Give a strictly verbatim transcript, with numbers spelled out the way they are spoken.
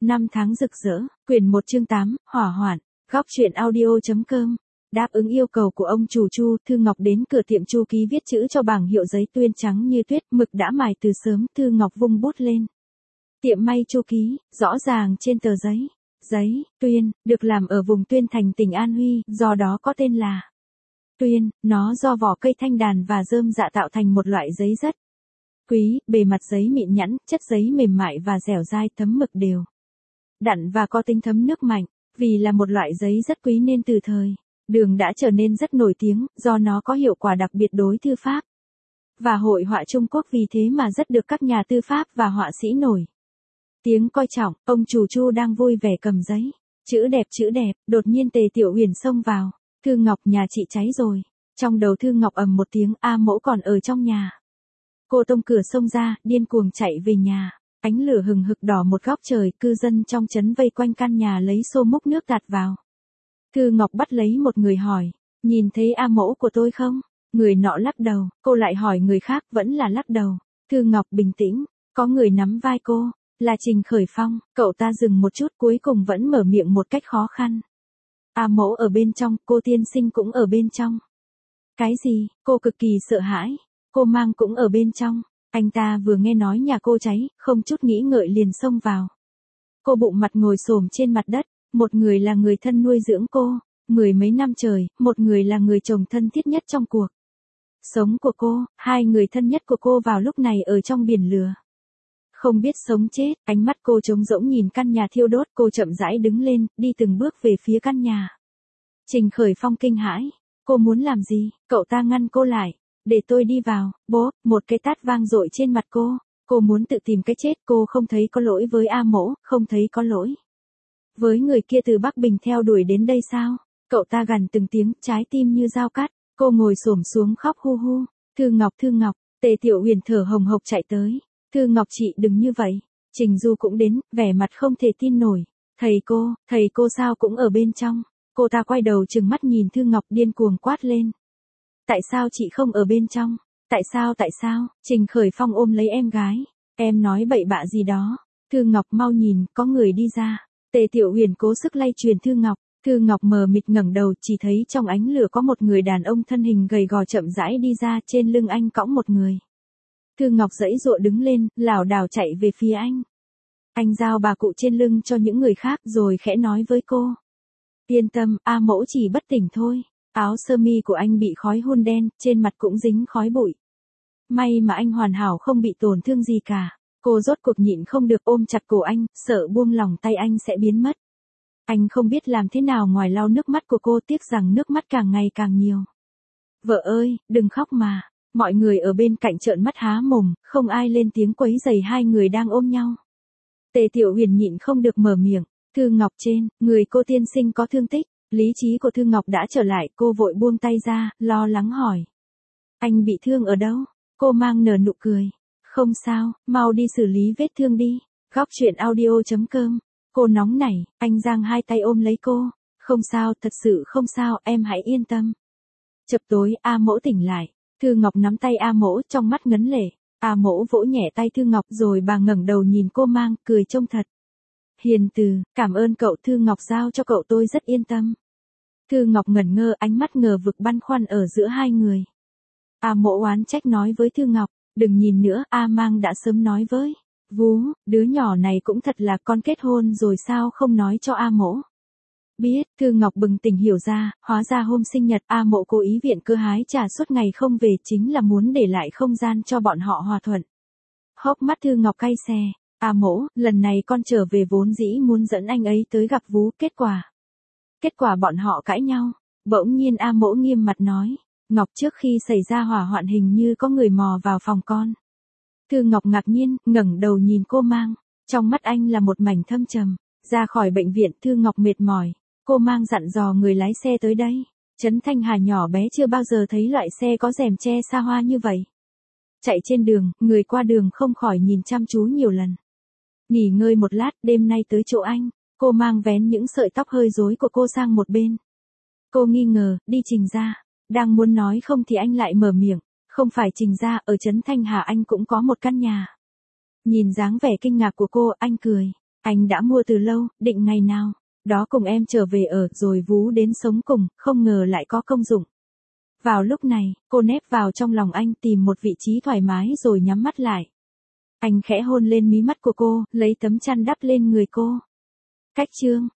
Năm tháng rực rỡ, quyển một chương tám, hỏa hoạn, góc truyện audio.com. Đáp ứng yêu cầu của ông chủ Chu, Thư Ngọc đến cửa tiệm Chu ký viết chữ cho bảng hiệu giấy tuyên trắng như tuyết, mực đã mài từ sớm, Thư Ngọc vung bút lên. Tiệm may Chu ký, rõ ràng trên tờ giấy. Giấy, tuyên, được làm ở vùng Tuyên Thành tỉnh An Huy, do đó có tên là tuyên, nó do vỏ cây thanh đàn và rơm dạ tạo thành một loại giấy rất quý, bề mặt giấy mịn nhẵn, chất giấy mềm mại và dẻo dai, thấm mực đều đặn và có tính thấm nước mạnh, vì là một loại giấy rất quý nên từ thời Đường đã trở nên rất nổi tiếng, do nó có hiệu quả đặc biệt đối thư pháp và hội họa Trung Quốc, vì thế mà rất được các nhà tư pháp và họa sĩ nổi tiếng coi trọng. Ông chủ Chu đang vui vẻ cầm giấy, chữ đẹp chữ đẹp, đột nhiên Tề Tiểu Uyển xông vào. Thư Ngọc, nhà chị cháy rồi. Trong đầu Thư Ngọc ầm một tiếng, A Mẫu còn ở trong nhà. Cô tông cửa xông ra, điên cuồng chạy về nhà. Ánh lửa hừng hực đỏ một góc trời, cư dân trong trấn vây quanh căn nhà lấy xô múc nước tạt vào. Thư Ngọc bắt lấy một người hỏi, nhìn thấy A Mẫu của tôi không? Người nọ lắc đầu, cô lại hỏi người khác, vẫn là lắc đầu. Thư Ngọc bình tĩnh, có người nắm vai cô, là Trình Khởi Phong. Cậu ta dừng một chút, cuối cùng vẫn mở miệng một cách khó khăn. A Mẫu ở bên trong, cô tiên sinh cũng ở bên trong. Cái gì? Cô cực kỳ sợ hãi. Cô Mang cũng ở bên trong. Anh ta vừa nghe nói nhà cô cháy, không chút nghĩ ngợi liền xông vào. Cô bụng mặt ngồi xổm trên mặt đất. Một người là người thân nuôi dưỡng cô, mười mấy năm trời, một người là người chồng thân thiết nhất trong cuộc sống của cô. Hai người thân nhất của cô vào lúc này ở trong biển lửa, không biết sống chết. Ánh mắt cô trống rỗng nhìn căn nhà thiêu đốt, cô chậm rãi đứng lên, đi từng bước về phía căn nhà. Trình Khởi Phong kinh hãi, cô muốn làm gì? Cậu ta ngăn cô lại, để tôi đi vào. Bố, một cái tát vang dội trên mặt cô. Cô muốn tự tìm cái chết, cô không thấy có lỗi với A Mẫu, không thấy có lỗi với người kia từ Bắc Bình theo đuổi đến đây sao? Cậu ta gằn từng tiếng, trái tim như dao cắt. Cô ngồi xổm xuống khóc hu hu. Thư Ngọc, Thư Ngọc. Tề Tiểu Uyển thở hồng hộc chạy tới. Thư Ngọc, chị đừng như vậy. Trình Du cũng đến, vẻ mặt không thể tin nổi. Thầy cô, thầy cô sao cũng ở bên trong? Cô ta quay đầu trừng mắt nhìn Thư Ngọc, điên cuồng quát lên. Tại sao chị không ở bên trong? Tại sao tại sao? Trình Khởi Phong ôm lấy em gái. Em nói bậy bạ gì đó? Thư Ngọc, mau nhìn, có người đi ra. Tề Tiểu Uyển cố sức lay truyền Thư Ngọc. Thư Ngọc mờ mịt ngẩng đầu, chỉ thấy trong ánh lửa có một người đàn ông thân hình gầy gò chậm rãi đi ra, trên lưng anh cõng một người. Thư Ngọc giãy giụa đứng lên, lảo đảo chạy về phía anh. Anh giao bà cụ trên lưng cho những người khác rồi khẽ nói với cô. Yên tâm, A Mẫu chỉ bất tỉnh thôi. Áo sơ mi của anh bị khói hun đen, trên mặt cũng dính khói bụi. May mà anh hoàn hảo, không bị tổn thương gì cả. Cô rốt cuộc nhịn không được ôm chặt cổ anh, sợ buông lỏng tay anh sẽ biến mất. Anh không biết làm thế nào ngoài lau nước mắt của cô, tiếc rằng nước mắt càng ngày càng nhiều. Vợ ơi, đừng khóc mà. Mọi người ở bên cạnh trợn mắt há mồm, không ai lên tiếng quấy rầy hai người đang ôm nhau. Tề Tiểu Uyển nhịn không được mở miệng. Thư Ngọc, trên người cô tiên sinh có thương tích. Lý trí của Thư Ngọc đã trở lại, cô vội buông tay ra, lo lắng hỏi. Anh bị thương ở đâu? Cô Mang nở nụ cười. Không sao, mau đi xử lý vết thương đi. Góc truyện audio.com. Cô nóng nảy, anh giang hai tay ôm lấy cô. Không sao, thật sự không sao, em hãy yên tâm. Chập tối, A Mẫu tỉnh lại. Thư Ngọc nắm tay A Mẫu, trong mắt ngấn lệ. A Mẫu vỗ nhẹ tay Thư Ngọc, rồi bà ngẩng đầu nhìn cô Mang, cười trông thật hiền từ. Cảm ơn cậu. Thư Ngọc, giao cho cậu tôi rất yên tâm. Thư Ngọc ngẩn ngơ, ánh mắt ngờ vực băn khoăn ở giữa hai người. A Mẫu oán trách nói với Thư Ngọc, đừng nhìn nữa, A Mang đã sớm nói với Vú, đứa nhỏ này cũng thật là, con kết hôn rồi sao không nói cho A Mẫu biết. Thư Ngọc bừng tỉnh hiểu ra, hóa ra hôm sinh nhật A Mẫu cố ý viện cơ hái trà suốt ngày không về, chính là muốn để lại không gian cho bọn họ hòa thuận. Hốc mắt Thư Ngọc cay xè. A Mẫu, lần này con trở về vốn dĩ muốn dẫn anh ấy tới gặp Vú, kết quả Kết quả bọn họ cãi nhau. Bỗng nhiên A Mẫu nghiêm mặt nói, Ngọc, trước khi xảy ra hỏa hoạn hình như có người mò vào phòng con. Thư Ngọc ngạc nhiên, ngẩng đầu nhìn cô Mang. Trong mắt anh là một mảnh thâm trầm. Ra khỏi bệnh viện, Thư Ngọc mệt mỏi. Cô Mang dặn dò người lái xe tới đây. Trấn Thanh Hà nhỏ bé chưa bao giờ thấy loại xe có rèm che xa hoa như vậy. Chạy trên đường, người qua đường không khỏi nhìn chăm chú nhiều lần. Nghỉ ngơi một lát, đêm nay tới chỗ anh. Cô Mang vén những sợi tóc hơi rối của cô sang một bên. Cô nghi ngờ, đi Trình ra. Đang muốn nói không thì anh lại mở miệng. Không phải Trình ra, ở Trấn Thanh Hà anh cũng có một căn nhà. Nhìn dáng vẻ kinh ngạc của cô, anh cười. Anh đã mua từ lâu, định ngày nào đó cùng em trở về ở rồi vú đến sống cùng, không ngờ lại có công dụng. Vào lúc này, cô nép vào trong lòng anh tìm một vị trí thoải mái rồi nhắm mắt lại. Anh khẽ hôn lên mí mắt của cô, lấy tấm chăn đắp lên người cô. Cách chương